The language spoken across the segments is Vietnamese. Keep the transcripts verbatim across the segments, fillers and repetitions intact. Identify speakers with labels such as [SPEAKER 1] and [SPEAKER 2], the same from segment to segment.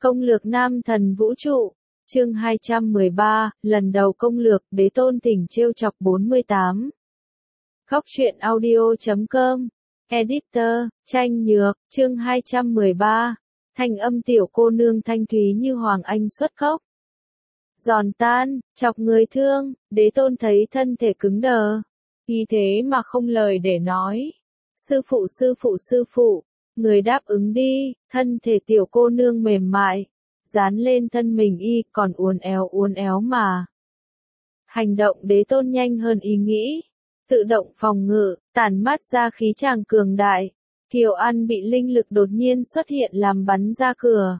[SPEAKER 1] Công lược nam thần vũ trụ, chương hai trăm mười ba, lần đầu công lược, đế tôn tỉnh trêu chọc bốn mươi tám. Góc truyện audio chấm com, editor, tranh nhược, chương hai trăm mười ba, thanh âm tiểu cô nương thanh thúy như hoàng anh xuất khóc. Giòn tan, chọc người thương, đế tôn thấy thân thể cứng đờ, vì thế mà không lời để nói. Sư phụ sư phụ sư phụ, người đáp ứng đi, thân thể tiểu cô nương mềm mại, dán lên thân mình y còn uốn éo uốn éo mà. Hành động đế tôn nhanh hơn ý nghĩ, tự động phòng ngự, tản mát ra khí tràng cường đại. Kiều An bị linh lực đột nhiên xuất hiện làm bắn ra cửa.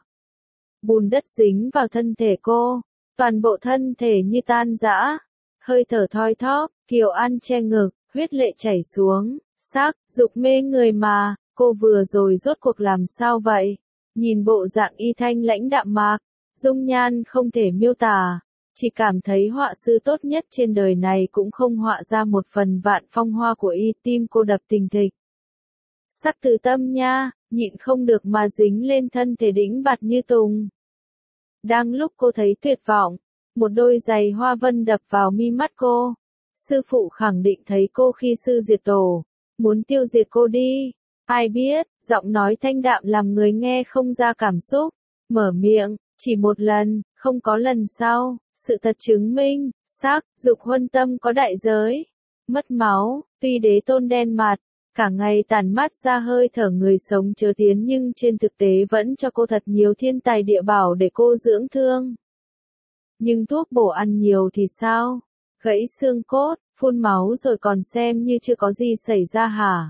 [SPEAKER 1] Bùn đất dính vào thân thể cô, toàn bộ thân thể như tan rã, hơi thở thoi thóp, Kiều An che ngực, huyết lệ chảy xuống, sắc, dục mê người mà, cô vừa rồi rốt cuộc làm sao vậy? Nhìn bộ dạng y thanh lãnh đạm mạc, dung nhan không thể miêu tả, chỉ cảm thấy họa sư tốt nhất trên đời này cũng không họa ra một phần vạn phong hoa của y, tim cô đập thình thịch. Sắc từ tâm nha, nhịn không được mà dính lên thân thể đĩnh bạt như tùng. Đang lúc cô thấy tuyệt vọng, một đôi giày hoa vân đập vào mi mắt cô. Sư phụ khẳng định thấy cô khi sư diệt tổ, muốn tiêu diệt cô đi. Ai biết, giọng nói thanh đạm làm người nghe không ra cảm xúc. Mở miệng, chỉ một lần, không có lần sau. Sự thật chứng minh, sắc, dục huân tâm có đại giới. Mất máu, tuy đế tôn đen mặt, cả ngày tản mát ra hơi thở người sống chớ tiến nhưng trên thực tế vẫn cho cô thật nhiều thiên tài địa bảo để cô dưỡng thương. Nhưng thuốc bổ ăn nhiều thì sao? Gãy xương cốt, phun máu rồi còn xem như chưa có gì xảy ra hả?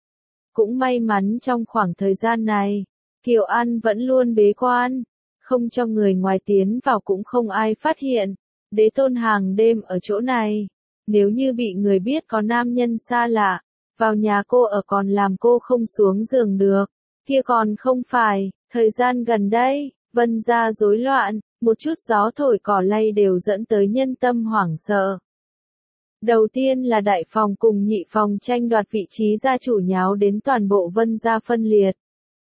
[SPEAKER 1] Cũng may mắn trong khoảng thời gian này, Kiều An vẫn luôn bế quan, không cho người ngoài tiến vào cũng không ai phát hiện. Đế tôn hàng đêm ở chỗ này, nếu như bị người biết có nam nhân xa lạ vào nhà cô ở còn làm cô không xuống giường được, kia còn không phải. Thời gian gần đây, Vân gia rối loạn, một chút gió thổi cỏ lay đều dẫn tới nhân tâm hoảng sợ. Đầu tiên là đại phòng cùng nhị phòng tranh đoạt vị trí gia chủ nháo đến toàn bộ Vân gia phân liệt.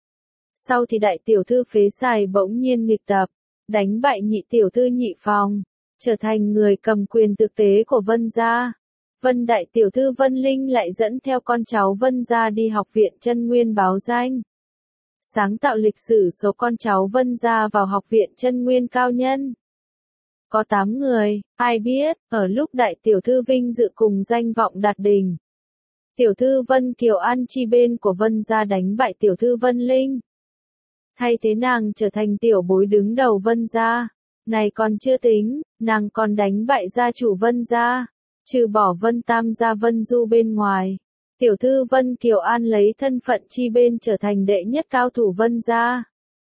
[SPEAKER 1] Sau thì đại tiểu thư phế xài bỗng nhiên nghịch tập, đánh bại nhị tiểu thư nhị phòng, trở thành người cầm quyền thực tế của Vân gia. Vân đại tiểu thư Vân Linh lại dẫn theo con cháu Vân gia đi học viện Chân Nguyên báo danh. Sáng tạo lịch sử số con cháu Vân gia vào học viện Chân Nguyên cao nhân. Có tám người, ai biết, ở lúc đại tiểu thư vinh dự cùng danh vọng đạt đỉnh. Tiểu thư Vân Kiều An chi bên của Vân gia đánh bại tiểu thư Vân Linh. Thay thế nàng trở thành tiểu bối đứng đầu Vân gia. Này còn chưa tính, nàng còn đánh bại gia chủ Vân gia. Trừ bỏ Vân Tam gia Vân Du bên ngoài. Tiểu thư Vân Kiều An lấy thân phận chi bên trở thành đệ nhất cao thủ Vân gia.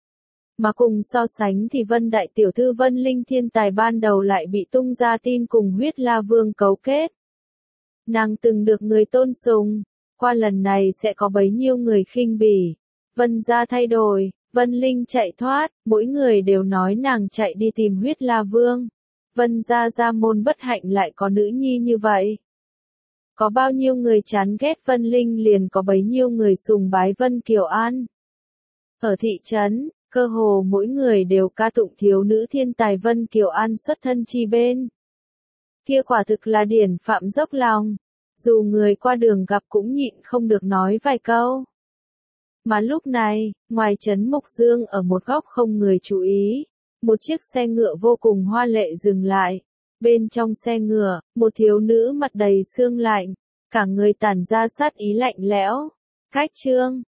[SPEAKER 1] Mà cùng so sánh thì Vân đại tiểu thư Vân Linh thiên tài ban đầu lại bị tung ra tin cùng huyết la vương cấu kết. Nàng từng được người tôn sùng, qua lần này sẽ có bấy nhiêu người khinh bỉ. Vân gia thay đổi, Vân Linh chạy thoát, mỗi người đều nói nàng chạy đi tìm huyết la vương. Vân gia gia môn bất hạnh lại có nữ nhi như vậy. Có bao nhiêu người chán ghét Vân Linh liền có bấy nhiêu người sùng bái Vân Kiều An. Ở thị trấn, cơ hồ mỗi người đều ca tụng thiếu nữ thiên tài Vân Kiều An xuất thân chi bên. Kia quả thực là điển phạm dốc lòng, dù người qua đường gặp cũng nhịn không được nói vài câu. Mà lúc này, ngoài trấn Mộc Dương ở một góc không người chú ý, một chiếc xe ngựa vô cùng hoa lệ dừng lại. Bên trong xe ngựa, một thiếu nữ mặt đầy xương lạnh, cả người tản ra sát ý lạnh lẽo. Khách trương,